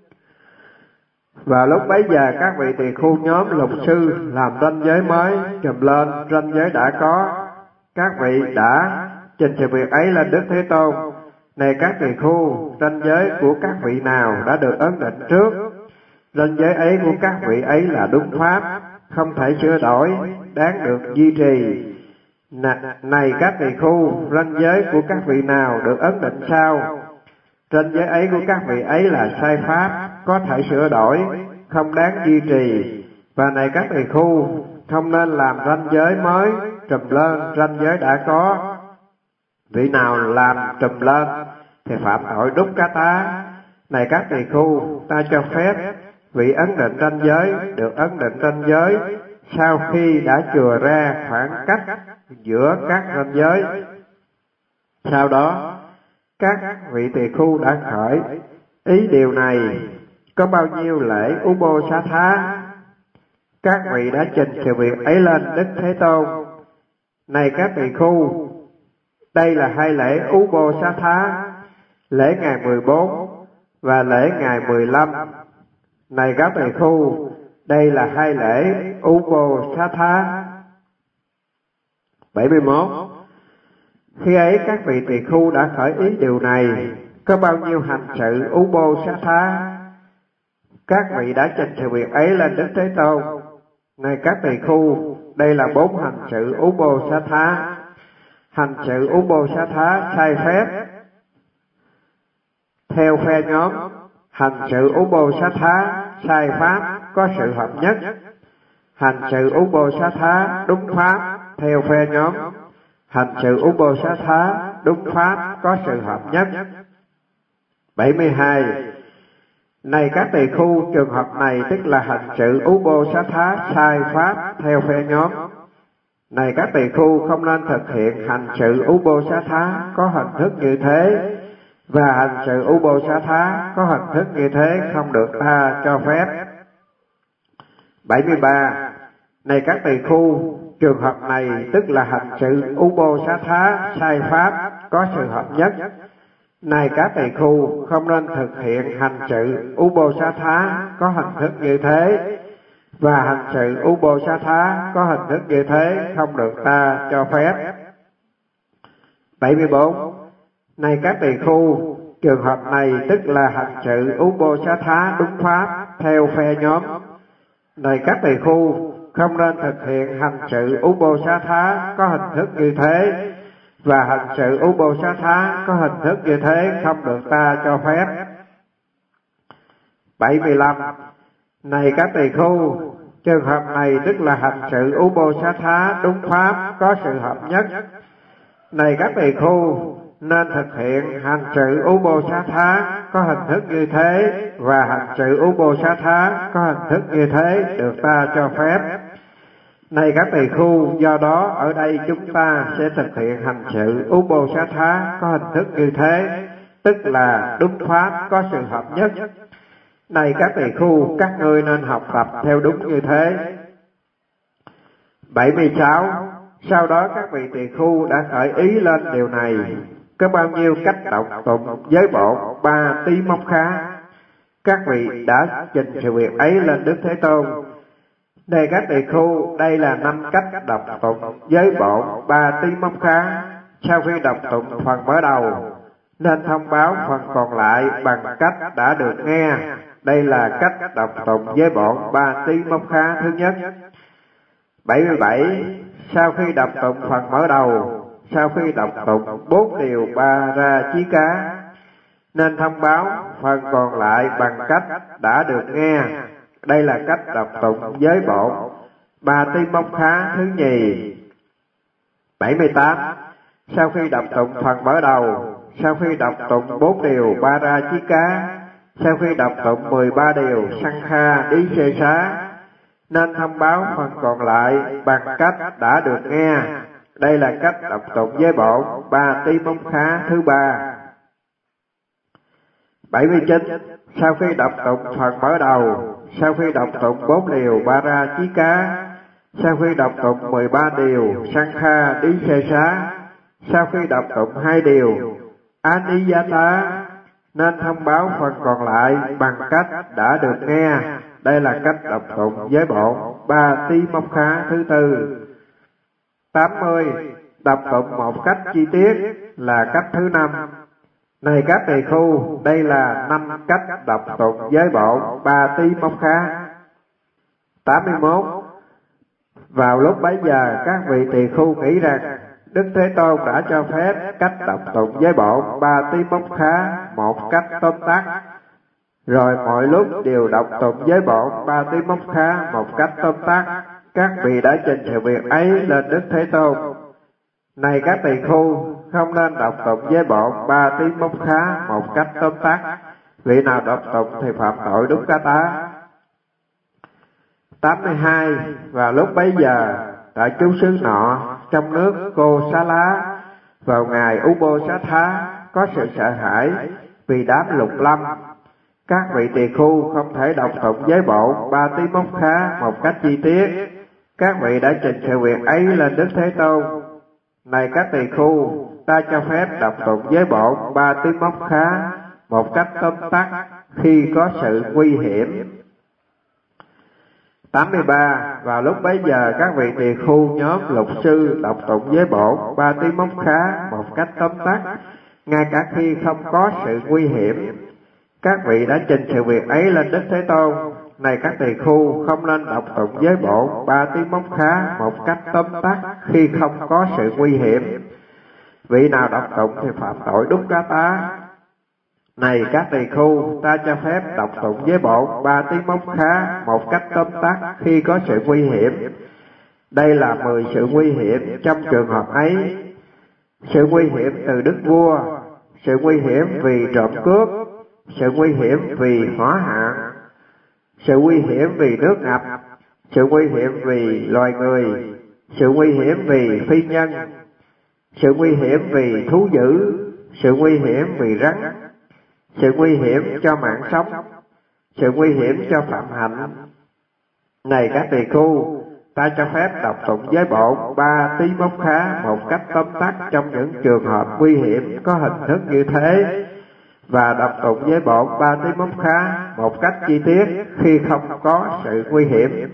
Và lúc bấy giờ các vị tỳ khưu nhóm lục sư làm ranh giới mới trùm lên ranh giới đã có. Các vị đã trình sự việc ấy lên Đức Thế Tôn. Này các tỳ khưu, ranh giới của các vị nào đã được ấn định trước, Ranh giới ấy của các vị ấy là đúng pháp, không thể sửa đổi, đáng được duy trì. Này các tỳ khu, ranh giới của các vị nào được ấn định sao? Ranh giới ấy của các vị ấy là sai pháp, có thể sửa đổi, không đáng duy trì. Và này các tỳ khu, không nên làm ranh giới mới trùm lên ranh giới đã có. Vị nào làm trùm lên thì phạm tội đúc cá tá. Này các tỳ khu, ta cho phép vị ấn định ranh giới được ấn định ranh giới sau khi đã chừa ra khoảng cách giữa các ranh giới. Sau đó các vị tỳ khu đã khởi ý điều này: có bao nhiêu lễ Upo Xá Thá? Các vị đã trình sự việc ấy lên Đức Thế Tôn. Này các tỳ khu, đây là hai lễ Upo Xá Thá, lễ ngày 14 và lễ ngày 15. Này các tỳ khu, đây là hai lễ Upo Xá Thá. 71. Khi ấy các vị tỳ khu đã khởi ý điều này: có bao nhiêu hành sự Upo Xá Thá? Các vị đã trình sự việc ấy lên Đức Thế Tôn. Này các tỳ khu, đây là 4 hành sự Upo Xá Thá. Hành sự Upo Xá Thá sai phép theo phe nhóm. Hành sự Upo Xá Thá sai pháp có sự hợp nhất. Hành sự Upo Xá Thá đúng pháp theo phe nhóm. Hành sự Upo Xá Thá đúng pháp có sự hợp nhất. 72. Này các tỳ khu, trường hợp này tức là hành sự Upo Xá Thá sai pháp theo phe nhóm. Này các tỳ khu, không nên thực hiện hành sự Upo Xá Thá có hình thức như thế, và hành sự Upo Xá Thá có hình thức như thế không được ta cho phép. 73. Này các tỳ khu, trường hợp này tức là hành sự Upo Xá Thá sai pháp có sự hợp nhất. Này các tỳ khu, không nên thực hiện hành sự Upo Xá Thá có hình thức như thế, và hành sự Upo Xá Thá có hình thức như thế không được ta cho phép. 74. Này các tỳ khu, trường hợp này tức là hành sự Upo Xá Thá đúng pháp theo phe nhóm. Này các tỳ khu, không nên thực hiện hành sự Upo Xá Thá có hình thức như thế, và hành sự Upo Xá Thá có hình thức như thế không được ta cho phép. 75. Này các tỳ khu, trường hợp này tức là hành sự Upo Xá Thá đúng pháp có sự hợp nhất. Này các tỳ khu, nên thực hiện hành sự Upo Xá Thá có hình thức như thế, và hành sự Upo Xá Thá có hình thức như thế được ta cho phép. Này các tỳ khu, do đó ở đây chúng ta sẽ thực hiện hành sự Upo Xá Thá có hình thức như thế, tức là đúng pháp có sự hợp nhất. Này các tỳ khu, các ngươi nên học tập theo đúng như thế. 76. Sau đó các vị tỳ khu đã khởi ý lên điều này: có bao nhiêu cách đọc tụng giới bộ 3 tí móc khá? Các vị đã trình sự việc ấy lên Đức Thế Tôn. Này các tỳ khu, đây là 5 cách đọc tụng giới bộ 3 tí móc khá. Sau khi đọc tụng phần mở đầu, nên thông báo phần còn lại bằng cách đã được nghe. Đây là cách đọc tụng giới bộ 3 tí móc khá thứ nhất. 77. Sau khi đọc tụng phần mở đầu, sau khi đọc tụng 4 điều ba ra chí cá, nên thông báo phần còn lại bằng cách đã được nghe. Đây là cách đọc tụng giới bộ 3 tí móc khá thứ nhì. 78. Sau khi đọc tụng phần mở đầu, sau khi đọc tụng 4 điều ba ra chí cá, sau khi đọc tụng 13 điều sanh kha đi xê xá, nên thông báo phần còn lại bằng cách đã được nghe. Đây là cách đọc tụng giới bộ 3 tí móc khá thứ ba. 79. Sau khi đọc tụng phần mở đầu, sau khi đọc tụng 4 điều ba ra chí cá, sau khi đọc tụng 13 điều sanh kha đi xê xá, sau khi đọc tụng 2 điều aniyata, nên thông báo phần còn lại bằng cách đã được nghe. Đây là cách đọc tụng giới bộ 3 tí móc khá thứ tư. 80. Đọc tụng một cách chi tiết là cách thứ 5. Này các tỳ khu, đây là 5 cách đọc tụng giới bộ Ba Tí Móc Khá. 81. Vào lúc bấy giờ, các vị tỳ khu nghĩ rằng Đức Thế Tôn đã cho phép cách đọc tụng giới bộ Ba Tí Móc Khá một cách tóm tắt, rồi mọi lúc đều đọc tụng giới bộ Ba Tí Móc Khá một cách tóm tắt. Các vị đã trình sự việc ấy lên Đức Thế Tôn. Này các tỳ khu, không nên đọc tụng giới bộ Ba Tí Móc Khá một cách tóm tắt. Vị nào đọc tụng thì phạm tội Đúc Cá Tá. 82. Và lúc bấy giờ, tại chú xứ nọ trong nước Cô Xá Lá, vào ngày Ubo Xá Thá, có sự sợ hãi vì đám lục lâm. Các vị tỳ khu không thể đọc tụng giới bộ Ba Tí Móc Khá một cách chi tiết. Các vị đã trình sự việc ấy lên Đức Thế Tôn. Này các tỳ khu, ta cho phép đọc tụng giới bộ Ba Tí Móc Khá một cách tóm tắt khi có sự nguy hiểm. 83. Vào lúc bấy giờ, các vị tỳ khu nhóm lục sư đọc tụng giới bộ Ba Tí Móc Khá một cách tóm tắt, ngay cả khi không có sự nguy hiểm. Các vị đã trình sự việc ấy lên Đức Thế Tôn. Này các tỳ khu, không nên đọc tụng giới bộ Ba Tí Móc Khá một cách tóm tắt khi không có sự nguy hiểm. Vị nào đọc tụng thì phạm tội Đúc Cá Tá. Này các tỳ khu, ta cho phép đọc tụng giới bộ Ba Tí Móc Khá một cách tóm tắt khi có sự nguy hiểm. Đây là 10 sự nguy hiểm trong trường hợp ấy. Sự nguy hiểm từ đức vua, sự nguy hiểm vì trộm cướp, sự nguy hiểm vì hỏa hạn, sự nguy hiểm vì nước ngập, sự nguy hiểm vì loài người, sự nguy hiểm vì phi nhân, sự nguy hiểm vì thú dữ, sự nguy hiểm vì rắn, sự nguy hiểm cho mạng sống, sự nguy hiểm cho phạm hạnh. Này các tỳ khu, ta cho phép đọc tụng giới bộ Ba Tí Móc Khá một cách tóm tắt trong những trường hợp nguy hiểm có hình thức như thế, và đọc tụng giới bộ Ba Tí Móc Khá một cách chi tiết khi không có sự nguy hiểm.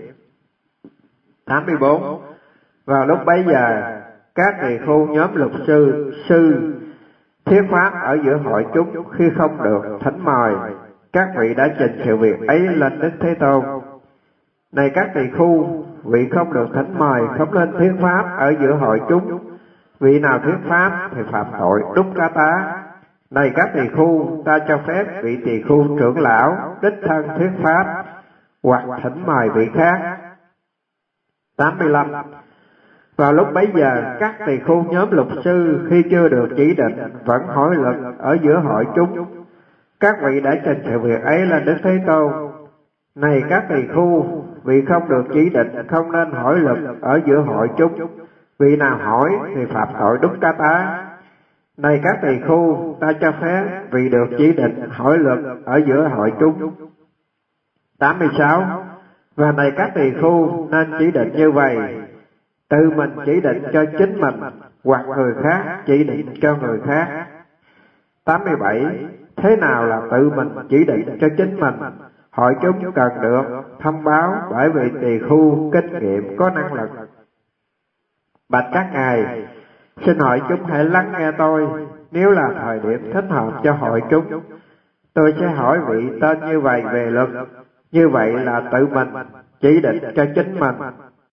84. Vào lúc bấy giờ, các tỳ khu nhóm lục sư thuyết pháp ở giữa hội chúng khi không được thỉnh mời. Các vị đã trình sự việc ấy lên Đức Thế Tôn. Này các tỳ khu, vị không được thỉnh mời không nên thuyết pháp ở giữa hội chúng. Vị nào thuyết pháp thì phạm tội Đúc Cá Tá. Này các tỳ khu, ta cho phép vị tỳ khu trưởng lão đích thân thuyết pháp hoặc thỉnh mời vị khác. 85. Vào lúc bấy giờ, các tỳ khu nhóm lục sư khi chưa được chỉ định vẫn hỏi lực ở giữa hội chúng. Các vị đã trình sự việc ấy lên Đức Thế Tôn. Này các tỳ khu, vị không được chỉ định không nên hỏi lực ở giữa hội chúng. Vị nào hỏi thì phạm tội Đúc Cá Tá. Này các tỳ khu, ta cho phép vị được chỉ định hỏi lực ở giữa hội chúng. 86. Và này các tỳ khu, nên chỉ định như vậy: tự mình chỉ định cho chính mình, hoặc người khác chỉ định cho người khác. 87. Thế nào là tự mình chỉ định cho chính mình? Hội chúng cần được thông báo bởi vị tỳ khu kinh nghiệm có năng lực. Bạch các ngài, xin hội chúng hãy lắng nghe tôi. Nếu là thời điểm thích hợp cho hội chúng, tôi sẽ hỏi vị tên như vậy về luật. Như vậy là tự mình chỉ định cho chính mình,